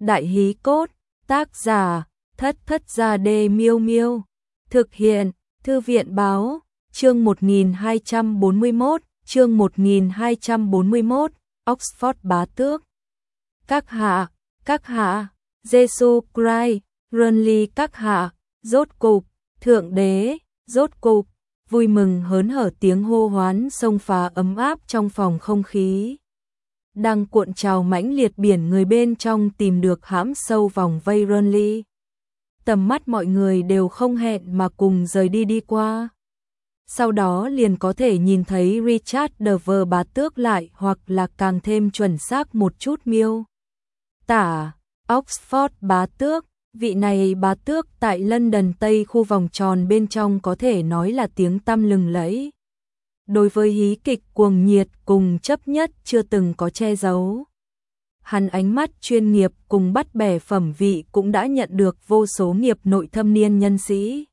Đại hí cốt, tác giả, Thất Thất Gia Đê Miêu Miêu. Thực hiện, Thư viện báo, chương 1241, chương 1241, Oxford Bá Tước. Các hạ, Jesus Christ, Runly các hạ, rốt cục, Thượng Đế, rốt cục, vui mừng hớn hở tiếng hô hoán xông phá ấm áp trong phòng không khí. Đang cuộn trào mãnh liệt biển người bên trong tìm được hãm sâu vòng vây Runly. Tầm mắt mọi người đều không hẹn mà cùng rời đi qua. Sau đó liền có thể nhìn thấy Richard Dover Bá Tước lại, hoặc là càng thêm chuẩn xác một chút miêu tả, Oxford Bá Tước. Vị này bá tước tại London Tây khu vòng tròn bên trong có thể nói là tiếng tăm lừng lẫy. Đối với hí kịch cuồng nhiệt cùng chấp nhất chưa từng có che giấu. Hắn ánh mắt chuyên nghiệp cùng bắt bẻ phẩm vị cũng đã nhận được vô số nghiệp nội thâm niên nhân sĩ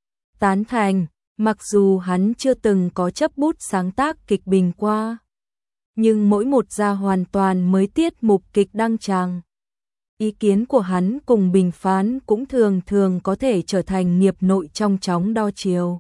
tán thành, mặc dù hắn chưa từng có chấp bút sáng tác kịch bình qua. Nhưng mỗi một ra hoàn toàn mới tiết mục kịch đăng tràng. Ý kiến của hắn cùng bình phán cũng thường thường có thể trở thành nghiệp nội trong chóng đo chiều.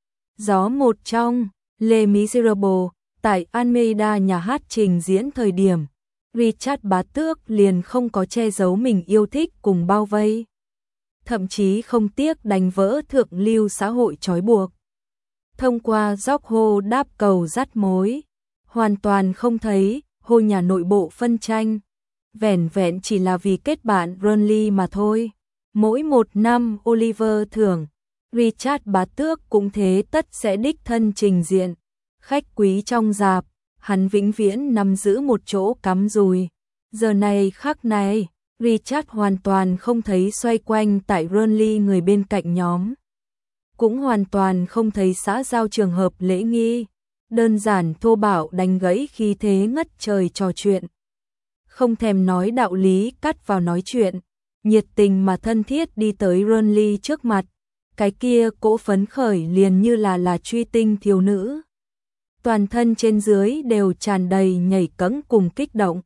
Gió một trong, Les Miserables, tại Almeida nhà hát trình diễn thời điểm, Richard Bá Tước liền không có che giấu mình yêu thích cùng bao vây. Thậm chí không tiếc đánh vỡ thượng lưu xã hội trói buộc. Thông qua gióc hô đáp cầu dắt mối, hoàn toàn không thấy hô nhà nội bộ phân tranh. Vẻn vẹn chỉ là vì kết bạn Runly mà thôi. Mỗi một năm Oliver thưởng, Richard Bá Tước cũng thế tất sẽ đích thân trình diện. Khách quý trong rạp, hắn vĩnh viễn nắm giữ một chỗ cắm rùi. Giờ này khắc này, Richard hoàn toàn không thấy xoay quanh tại Runly người bên cạnh nhóm. Cũng hoàn toàn không thấy xã giao trường hợp lễ nghi. Đơn giản thô bạo đánh gãy khi thế ngất trời trò chuyện. Không thèm nói đạo lý cắt vào nói chuyện, nhiệt tình mà thân thiết đi tới Runly trước mặt, cái kia cỗ phấn khởi liền như là truy tinh thiếu nữ. Toàn thân trên dưới đều tràn đầy nhảy cẫng cùng kích động.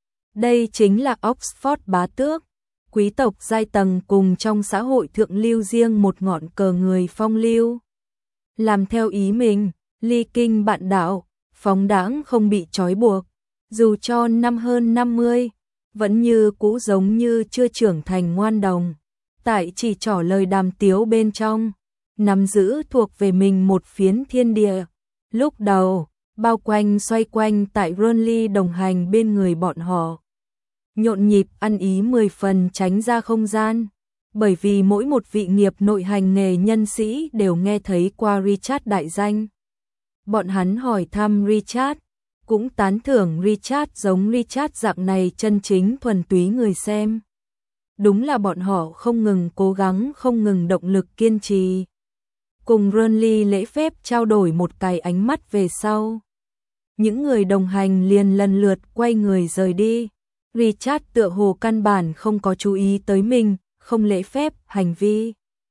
Đây chính là Oxford Bá Tước, quý tộc giai tầng cùng trong xã hội thượng lưu riêng một ngọn cờ người phong lưu. Làm theo ý mình, ly kinh bạn đạo, phóng đãng không bị trói buộc. Dù cho năm hơn 50, vẫn như cũ giống như chưa trưởng thành ngoan đồng. Tại chỉ trỏ lời đàm tiếu bên trong, nắm giữ thuộc về mình một phiến thiên địa. Lúc đầu, bao quanh xoay quanh tại Runly đồng hành bên người bọn họ. Nhộn nhịp ăn ý 10 phần tránh ra không gian. Bởi vì mỗi một vị nghiệp nội hành nghề nhân sĩ đều nghe thấy qua Richard đại danh. Bọn hắn hỏi thăm Richard. Cũng tán thưởng Richard giống Richard dạng này chân chính thuần túy người xem. Đúng là bọn họ không ngừng cố gắng, không ngừng động lực kiên trì. Cùng Runly lễ phép trao đổi một cái ánh mắt về sau. Những người đồng hành liền lần lượt quay người rời đi. Richard tựa hồ căn bản không có chú ý tới mình, không lễ phép hành vi.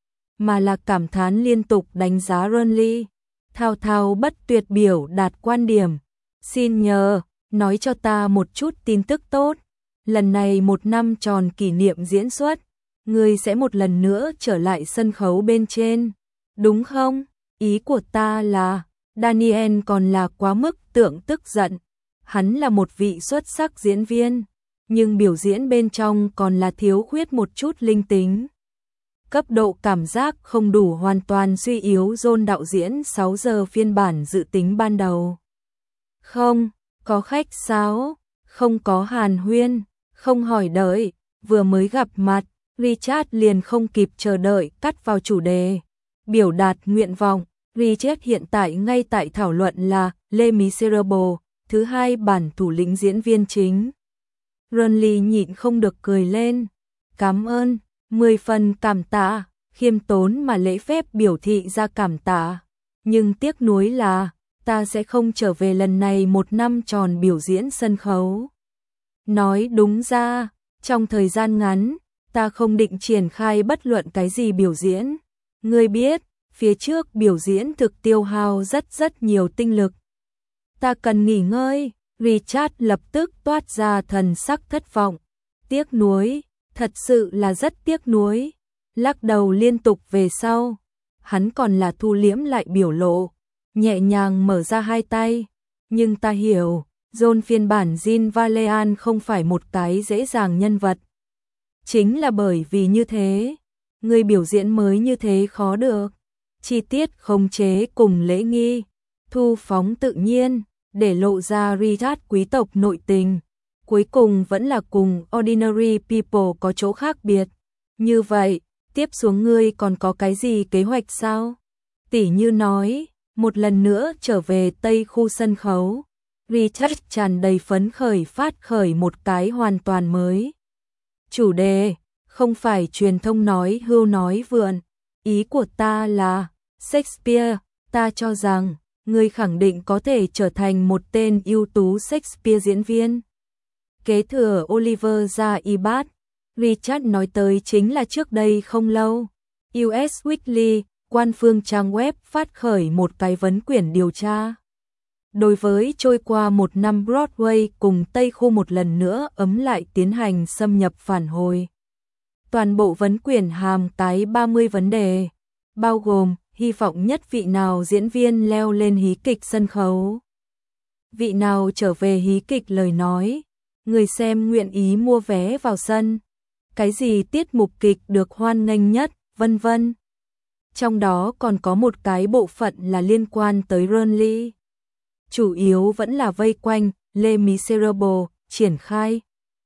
Mà là cảm thán liên tục đánh giá Runly. Thao thao bất tuyệt biểu đạt quan điểm. Xin nhờ, nói cho ta một chút tin tức tốt. Lần này 1 năm tròn kỷ niệm diễn xuất, ngươi sẽ một lần nữa trở lại sân khấu bên trên. Đúng không? Ý của ta là, Daniel còn là quá mức tưởng tức giận. Hắn là một vị xuất sắc diễn viên, nhưng biểu diễn bên trong còn là thiếu khuyết một chút linh tính. Cấp độ cảm giác không đủ, hoàn toàn suy yếu John đạo diễn 6 giờ phiên bản dự tính ban đầu. Không, có khách sáo, không có hàn huyên, không hỏi đợi, vừa mới gặp mặt, Richard liền không kịp chờ đợi cắt vào chủ đề. Biểu đạt nguyện vọng, Richard hiện tại ngay tại thảo luận là Les Miserables, thứ 2 bản thủ lĩnh diễn viên chính. Runly nhịn không được cười lên. Cảm ơn, 10 phần cảm tạ, khiêm tốn mà lễ phép biểu thị ra cảm tạ. Nhưng tiếc nuối là, ta sẽ không trở về lần này 1 năm tròn biểu diễn sân khấu. Nói đúng ra, trong thời gian ngắn, ta không định triển khai bất luận cái gì biểu diễn. Ngươi biết, phía trước biểu diễn thực tiêu hao rất nhiều tinh lực. Ta cần nghỉ ngơi. Richard lập tức toát ra thần sắc thất vọng. Tiếc nuối, Thật sự là rất tiếc nuối. Lắc đầu liên tục về sau, hắn còn là thu liễm lại biểu lộ, nhẹ nhàng mở ra hai tay. Nhưng ta hiểu, John phiên bản Jean Valjean không phải một cái dễ dàng nhân vật. Chính là bởi vì như thế, người biểu diễn mới như thế khó được. Chi tiết khống chế cùng lễ nghi, thu phóng tự nhiên, để lộ ra Richard quý tộc nội tình. Cuối cùng vẫn là cùng Ordinary People có chỗ khác biệt. Như vậy, tiếp xuống ngươi còn có cái gì kế hoạch sao? Tỉ như nói, một lần nữa trở về Tây khu sân khấu. Richard tràn đầy phấn khởi phát khởi một cái hoàn toàn mới. Chủ đề, không phải truyền thông nói hưu nói vượn. Ý của ta là, Shakespeare, ta cho rằng, ngươi khẳng định có thể trở thành một tên ưu tú Shakespeare diễn viên. Kế thừa Oliver ra Ibad, Richard nói tới chính là trước đây không lâu. US Weekly, quan phương trang web phát khởi một cái vấn quyển điều tra. Đối với trôi qua một năm Broadway cùng Tây khu một lần nữa ấm lại tiến hành xâm nhập phản hồi. Toàn bộ vấn quyển hàm cái 30 vấn đề, bao gồm hy vọng nhất vị nào diễn viên leo lên hí kịch sân khấu. Vị nào trở về hí kịch lời nói, người xem nguyện ý mua vé vào sân. Cái gì tiết mục kịch được hoan nghênh nhất, vân vân. Trong đó còn có một cái bộ phận là liên quan tới Burnley. Chủ yếu vẫn là vây quanh Les Miserables triển khai.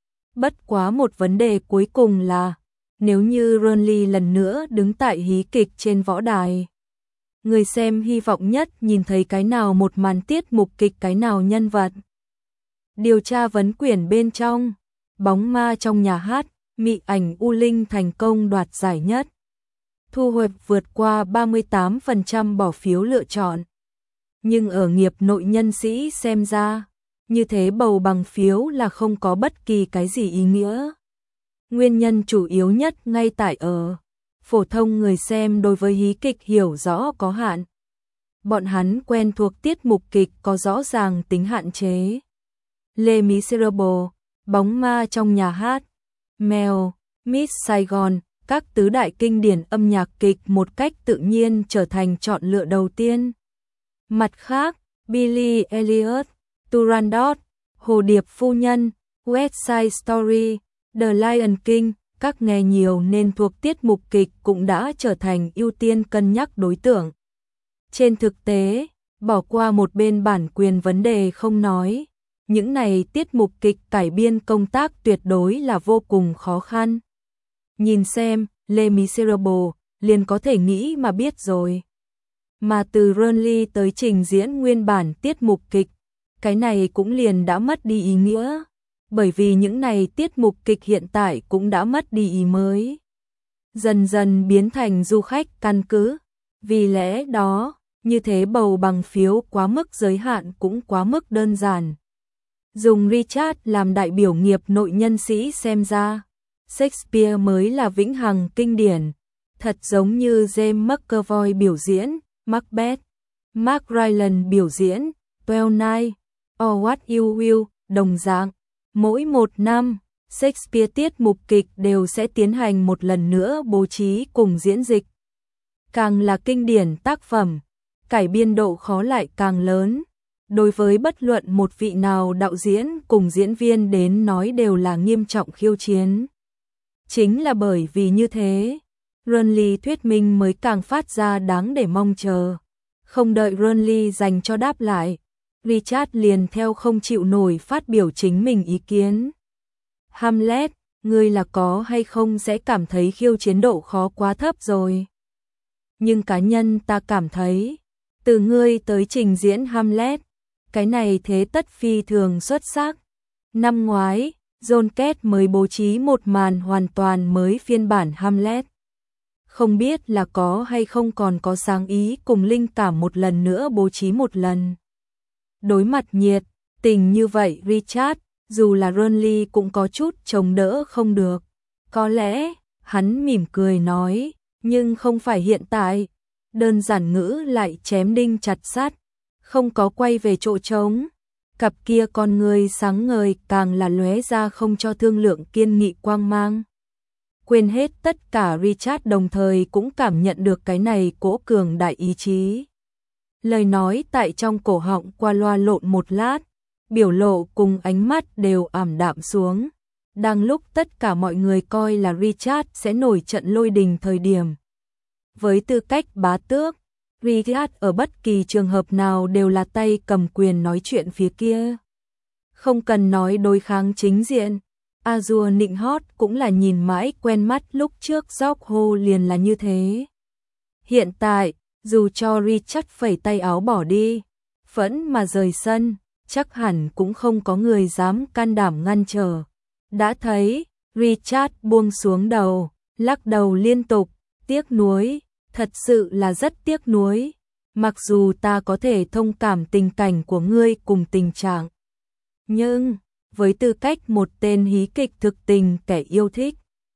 Bất quá một vấn đề cuối cùng là, nếu như Burnley lần nữa đứng tại hí kịch trên võ đài, người xem hy vọng nhất nhìn thấy cái nào một màn tiết mục kịch, cái nào nhân vật. Điều tra vấn quyển bên trong, bóng ma trong nhà hát, mị ảnh U Linh thành công đoạt giải nhất. Thu hoạch vượt qua 38% bỏ phiếu lựa chọn. Nhưng ở nghiệp nội nhân sĩ xem ra, như thế bầu bằng phiếu là không có bất kỳ cái gì ý nghĩa. Nguyên nhân chủ yếu nhất ngay tại ở phổ thông người xem đối với hí kịch hiểu rõ có hạn. Bọn hắn quen thuộc tiết mục kịch có rõ ràng tính hạn chế. Les Miserables, bóng ma trong nhà hát, Mel, Miss Saigon, các tứ đại kinh điển âm nhạc kịch một cách tự nhiên trở thành chọn lựa đầu tiên. Mặt khác, Billy Elliot, Turandot, Hồ Điệp Phu Nhân, West Side Story, The Lion King, các nghe nhiều nên thuộc tiết mục kịch cũng đã trở thành ưu tiên cân nhắc đối tượng. Trên thực tế, bỏ qua một bên bản quyền vấn đề không nói, những này tiết mục kịch cải biên công tác tuyệt đối là vô cùng khó khăn. Nhìn xem, Les Miserables, liền có thể nghĩ mà biết rồi. Mà từ Burnley tới trình diễn nguyên bản tiết mục kịch, cái này cũng liền đã mất đi ý nghĩa, bởi vì những này tiết mục kịch hiện tại cũng đã mất đi ý mới. Dần dần biến thành du khách căn cứ, vì lẽ đó, như thế bầu bằng phiếu quá mức giới hạn cũng quá mức đơn giản. Dùng Richard làm đại biểu nghiệp nội nhân sĩ xem ra, Shakespeare mới là vĩnh hằng kinh điển, thật giống như James McAvoy biểu diễn Macbeth, Mark Rylance biểu diễn Twelfth Night, or What You Will, đồng dạng. Mỗi một năm, Shakespeare tiết mục kịch đều sẽ tiến hành một lần nữa bố trí cùng diễn dịch. Càng là kinh điển tác phẩm, cải biên độ khó lại càng lớn. Đối với bất luận một vị nào đạo diễn cùng diễn viên đến nói đều là nghiêm trọng khiêu chiến. Chính là bởi vì như thế, Burnley thuyết minh mới càng phát ra đáng để mong chờ. Không đợi Burnley dành cho đáp lại, Richard liền theo không chịu nổi phát biểu chính mình ý kiến. Hamlet, ngươi là có hay không sẽ cảm thấy khiêu chiến độ khó quá thấp rồi. Nhưng cá nhân ta cảm thấy, từ ngươi tới trình diễn Hamlet, cái này thế tất phi thường xuất sắc. Năm ngoái, John Cage mới bố trí một màn hoàn toàn mới phiên bản Hamlet. Không biết là có hay không còn có sáng ý cùng linh cảm một lần nữa bố trí một lần. Đối mặt nhiệt tình như vậy Richard, dù là Burnley cũng có chút chống đỡ không được. Có lẽ, hắn mỉm cười nói, nhưng không phải hiện tại. Đơn giản ngữ lại chém đinh chặt sắt, không có quay về chỗ trống. Cặp kia con người sáng ngời càng là lóe ra không cho thương lượng kiên nghị quang mang. Quên hết tất cả, Richard đồng thời cũng cảm nhận được cái này cỗ cường đại ý chí. Lời nói tại trong cổ họng qua loa lộn một lát, biểu lộ cùng ánh mắt đều ảm đạm xuống. Đang lúc tất cả mọi người coi là Richard sẽ nổi trận lôi đình thời điểm. Với tư cách bá tước, Richard ở bất kỳ trường hợp nào đều là tay cầm quyền nói chuyện phía kia. Không cần nói đối kháng chính diện. Azure nịnh hót cũng là nhìn mãi quen mắt, lúc trước George liền là như thế. Hiện tại, dù cho Richard phẩy tay áo bỏ đi, phẫn mà rời sân, chắc hẳn cũng không có người dám can đảm ngăn trở. Đã thấy, Richard buông xuống đầu, lắc đầu liên tục, tiếc nuối, thật sự là rất tiếc nuối. Mặc dù ta có thể thông cảm tình cảnh của ngươi cùng tình trạng, nhưng với tư cách một tên hí kịch thực tình kẻ yêu thích,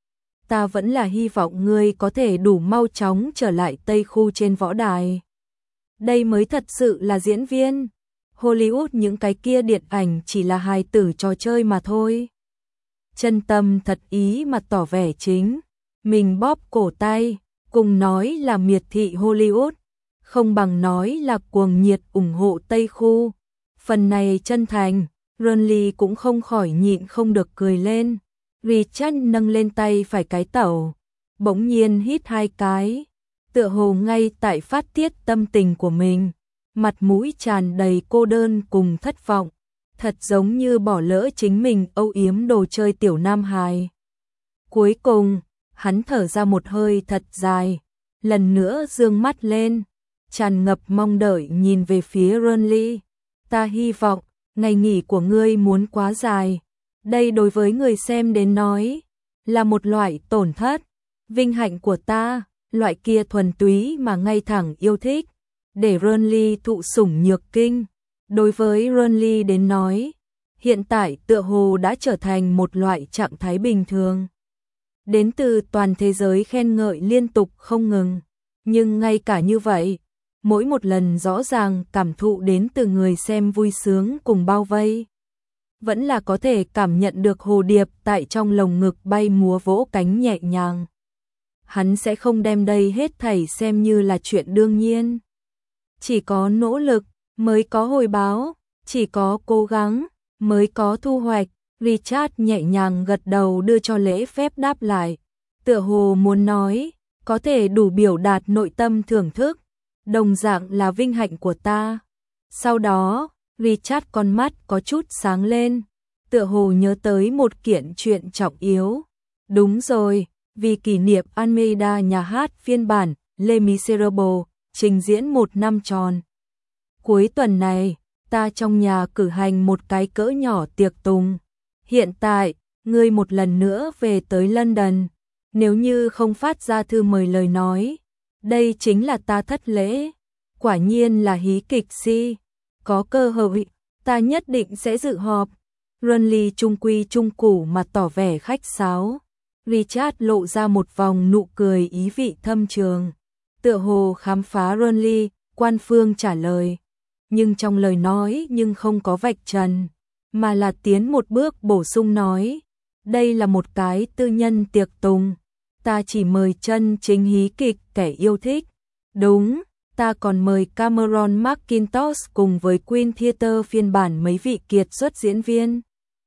ta vẫn là hy vọng ngươi có thể đủ mau chóng trở lại Tây Khu trên võ đài. Đây mới thật sự là diễn viên. Hollywood những cái kia điện ảnh chỉ là hài tử trò chơi mà thôi. Chân tâm thật ý mà tỏ vẻ chính mình bóp cổ tay, cùng nói là miệt thị Hollywood, không bằng nói là cuồng nhiệt ủng hộ Tây Khu. Phần này chân thành, Ronly cũng không khỏi nhịn không được cười lên. Richard nâng lên tay phải cái tẩu, bỗng nhiên hít hai cái, tựa hồ ngay tại phát tiết tâm tình của mình, mặt mũi tràn đầy cô đơn cùng thất vọng, thật giống như bỏ lỡ chính mình âu yếm đồ chơi tiểu nam hài. Cuối cùng, hắn thở ra một hơi thật dài, lần nữa dương mắt lên, tràn ngập mong đợi nhìn về phía Ronly. Ta hy vọng, ngày nghỉ của ngươi muốn quá dài. Đây đối với người xem đến nói, là một loại tổn thất. Vinh hạnh của ta, loại kia thuần túy mà ngay thẳng yêu thích, để Ronly thụ sủng nhược kinh. Đối với Ronly đến nói, hiện tại tựa hồ đã trở thành một loại trạng thái bình thường. Đến từ toàn thế giới khen ngợi liên tục không ngừng, nhưng ngay cả như vậy, mỗi một lần rõ ràng cảm thụ đến từ người xem vui sướng cùng bao vây, vẫn là có thể cảm nhận được hồ điệp tại trong lồng ngực bay múa vỗ cánh nhẹ nhàng. Hắn sẽ không đem đây hết thảy xem như là chuyện đương nhiên. Chỉ có nỗ lực mới có hồi báo, chỉ có cố gắng mới có thu hoạch. Richard nhẹ nhàng gật đầu đưa cho lễ phép đáp lại, tựa hồ muốn nói, có thể đủ biểu đạt nội tâm thưởng thức, đồng dạng là vinh hạnh của ta. Sau đó, Richard con mắt có chút sáng lên, tựa hồ nhớ tới một kiện chuyện trọng yếu. Đúng rồi, vì kỷ niệm Almeida nhà hát phiên bản Les Misérables trình diễn 1 năm tròn. Cuối tuần này, ta trong nhà cử hành một cái cỡ nhỏ tiệc tùng. Hiện tại, ngươi một lần nữa về tới London, nếu như không phát ra thư mời lời nói, đây chính là ta thất lễ. Quả nhiên là hí kịch si, có cơ hội, ta nhất định sẽ dự họp. Ronly trung quy trung củ mà tỏ vẻ khách sáo. Richard lộ ra một vòng nụ cười ý vị thâm trường, tựa hồ khám phá Ronly, quan phương trả lời. Nhưng trong lời nói nhưng không có vạch trần, mà là tiến một bước bổ sung nói, đây là một cái tư nhân tiệc tùng, ta chỉ mời chân chính hí kịch kẻ yêu thích. Đúng, ta còn mời Cameron McIntosh cùng với Queen Theatre phiên bản mấy vị kiệt xuất diễn viên.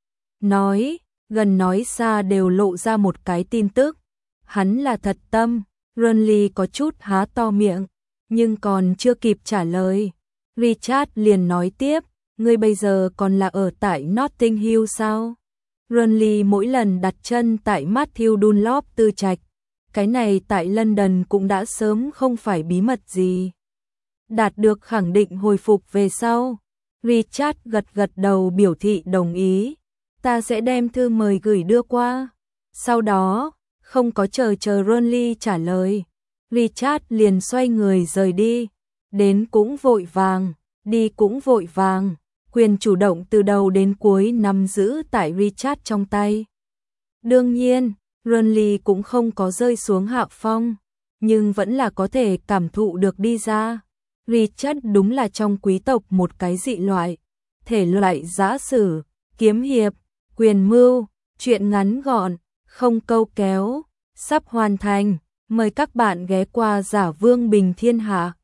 Nói, gần nói xa đều lộ ra một cái tin tức. Hắn là thật tâm. Ronly có chút há to miệng, nhưng còn chưa kịp trả lời, Richard liền nói tiếp, ngươi bây giờ còn là ở tại Notting Hill sao? Ronly mỗi lần đặt chân tại Matthew Dunlop tư trạch, cái này tại London cũng đã sớm không phải bí mật gì. Đạt được khẳng định hồi phục về sau, Richard gật gật đầu biểu thị đồng ý, ta sẽ đem thư mời gửi đưa qua. Sau đó, không có chờ Ronly trả lời, Richard liền xoay người rời đi, đến cũng vội vàng, đi cũng vội vàng, quyền chủ động từ đầu đến cuối nắm giữ tại Richard trong tay. Đương nhiên, Ronly cũng không có rơi xuống hạ phong, nhưng vẫn là có thể cảm thụ được đi ra. Richard đúng là trong quý tộc một cái dị loại, thể loại giã sử, kiếm hiệp, quyền mưu, chuyện ngắn gọn, không câu kéo, sắp hoàn thành. Mời các bạn ghé qua Giả Vương Bình Thiên Hạ.